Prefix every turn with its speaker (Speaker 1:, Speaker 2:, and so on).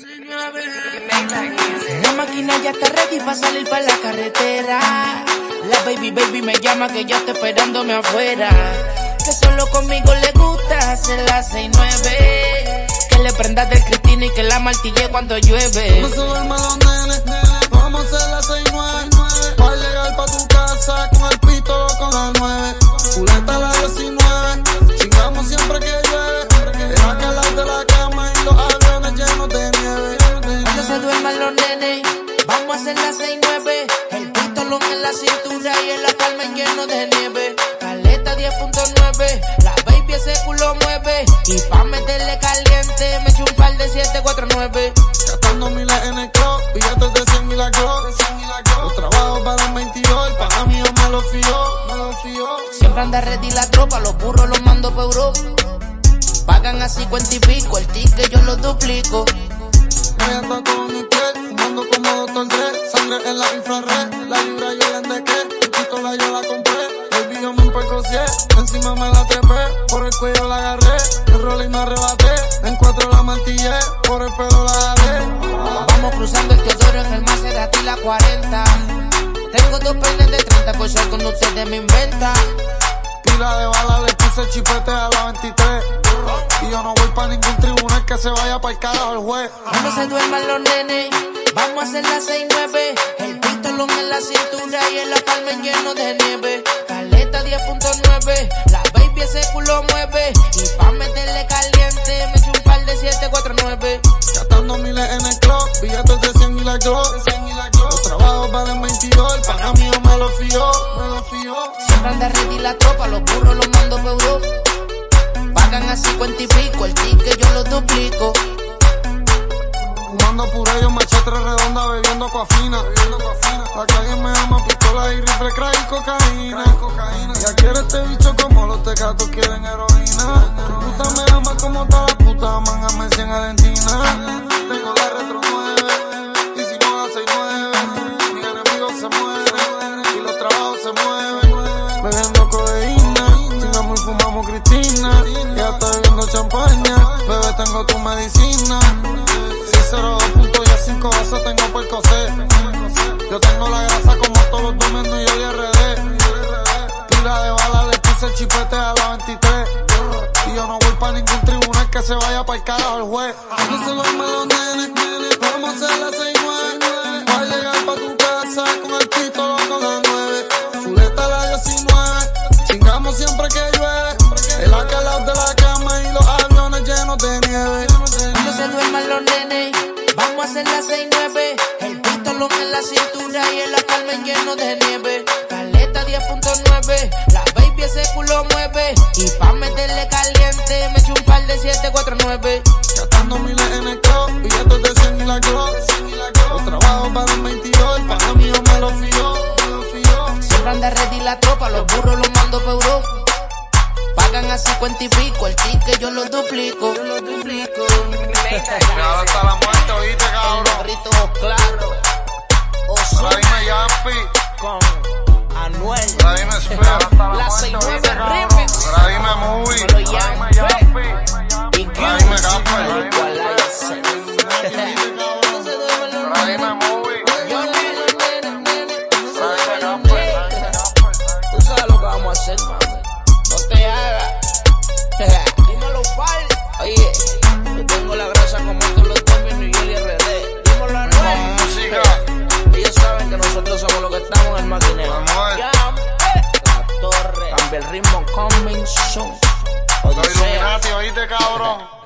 Speaker 1: La máquina ya está ready para salir para la carretera. La baby me llama que ya está esperándome afuera. Que solo conmigo le gusta hacer las 6-9. Que le prendas del Cristina y que la martille cuando llueve.
Speaker 2: No se duerman los nenes, vamos a hacer las 6-9. Pa' llegar pa' tu casa con el pito con las 9. Puleta la 19, chingamos siempre que llueve. Deja que al lado de la cama y los aviones llenos de nieve.
Speaker 1: Cuando se duerman los nenes, vamos a hacer las 6-9. El pistolón en la cintura y en la palma lleno de nieve. Caleta 10.9, la baby ese culo mueve. Y pa' meterle caliente me echo un par de 749.
Speaker 2: Gastando miles en el club, billetes de 100 y la Glock. Los trabajos para el 22, el pana mío me lo fió.
Speaker 1: Siempre anda ready la tropa, los burros los mando pa' Europa. Pagan a 50 y pico, el ticket yo lo duplico.
Speaker 2: Me ando con mi piel, fumando como Dr. Dre. Sangre en la infrared, la libra yo la endequé. Tu pistola yo la compré, baby yo me empercocié. Encima me la trepé, por el cuello la agarré. El rolling me arrebaté, en 4 la martillé. Por el pelo la agarré.
Speaker 1: Vamos cruzando el Teodoro en el Maserati la 40. Tengo 2 peines de 30 por si alguno de ustedes me inventa.
Speaker 2: Pila de bala, le puse chipete a la 23. Y yo no voy pa' ningún tribunal, que se vaya pa'l carajo el juez.
Speaker 1: Cuando se duerman los nenes, vamos a hacer las 6-9. El pistolón en la cintura y en la palma lleno de nieve. Caleta 10.9, la baby ese culo mueve. Y pa' meterle caliente me echo un par de 749.
Speaker 2: Gastando miles en el club, billetes de 100 y la Glock. Los trabajos para el 22, el pana mío me lo fió.
Speaker 1: Siempre anda ready la tropa, los burros los mando pa' Europa. Pagan a 50 y pico, el ticket yo lo duplico.
Speaker 2: Fumando por ellos, machete redonda, bebiendo coafina. La calle me ama, pistola y rifle, crack y cocaína. Ya quiere este bicho como los tecatos quieren heroína. Tu puta me ama como toda la puta, aman a Messi en Argentina. Tengo la retro 9, y si no la 6-9. Mis enemigos se mueren, y los trabajos se mueven. Bebiendo codeína, chingamos y fumamos Cristina. Ya estoy bebiendo champaña, bebé tengo tu medicina. 02 puntos y a 5 vasos tengo por coser. Yo tengo la grasa como todos los domingos y yo le RD. Pila de bala, le puse chipete a la 23. Y yo no voy pa' ningún tribunal, que se vaya pa'l carajo el juez. No se duerman los nenes, vamos a hacer las 6-9. Pa' llegar pa' tu casa con el pito con las 9. Zuleta la 19, chingamos siempre que llueve. El acá al lado de la cama y los aviones llenos de nieve.
Speaker 1: Cuando se duerman los nenes, vamos a hacer las 6-9. El pistolón en la cintura y en la palma lleno de nieve. Caleta 10.9, la baby ese culo mueve. Y pa' meterle caliente me echo un par de 749.
Speaker 2: Gastando miles en el club, billetes de 100 y la Glock. Los trabajos para el 22, el pana mío me lo fió.
Speaker 1: Siempre anda ready la tropa, los burros los mando pa' Europa. Pagan a 50 y pico, el ticket yo lo duplico.
Speaker 2: Ahora hasta la muerte, oíste, cabrón.
Speaker 1: Gritos claro.
Speaker 2: Ahora dime Yampi
Speaker 1: Con Anuel.
Speaker 2: Ahora dime Spell.
Speaker 1: La 6-9 remix.
Speaker 2: Ahora dime Movie.
Speaker 1: Me lo llamo. Y
Speaker 2: Ahora dime Casper.
Speaker 1: Ahora
Speaker 2: Ahora dime Movie.
Speaker 1: Tú sabes lo que vamos a hacer, mami. No te hagas. Dímelo, pal. Oye, yo tengo la grasa como todos los domingos y yo le RD. Dímelo a Anuel.
Speaker 2: Música.
Speaker 1: Ellos saben que nosotros somos los que estamos en el maquinero. La torre. Cambia el ritmo, coming soon.
Speaker 2: Los Illuminati, oíste, cabrón.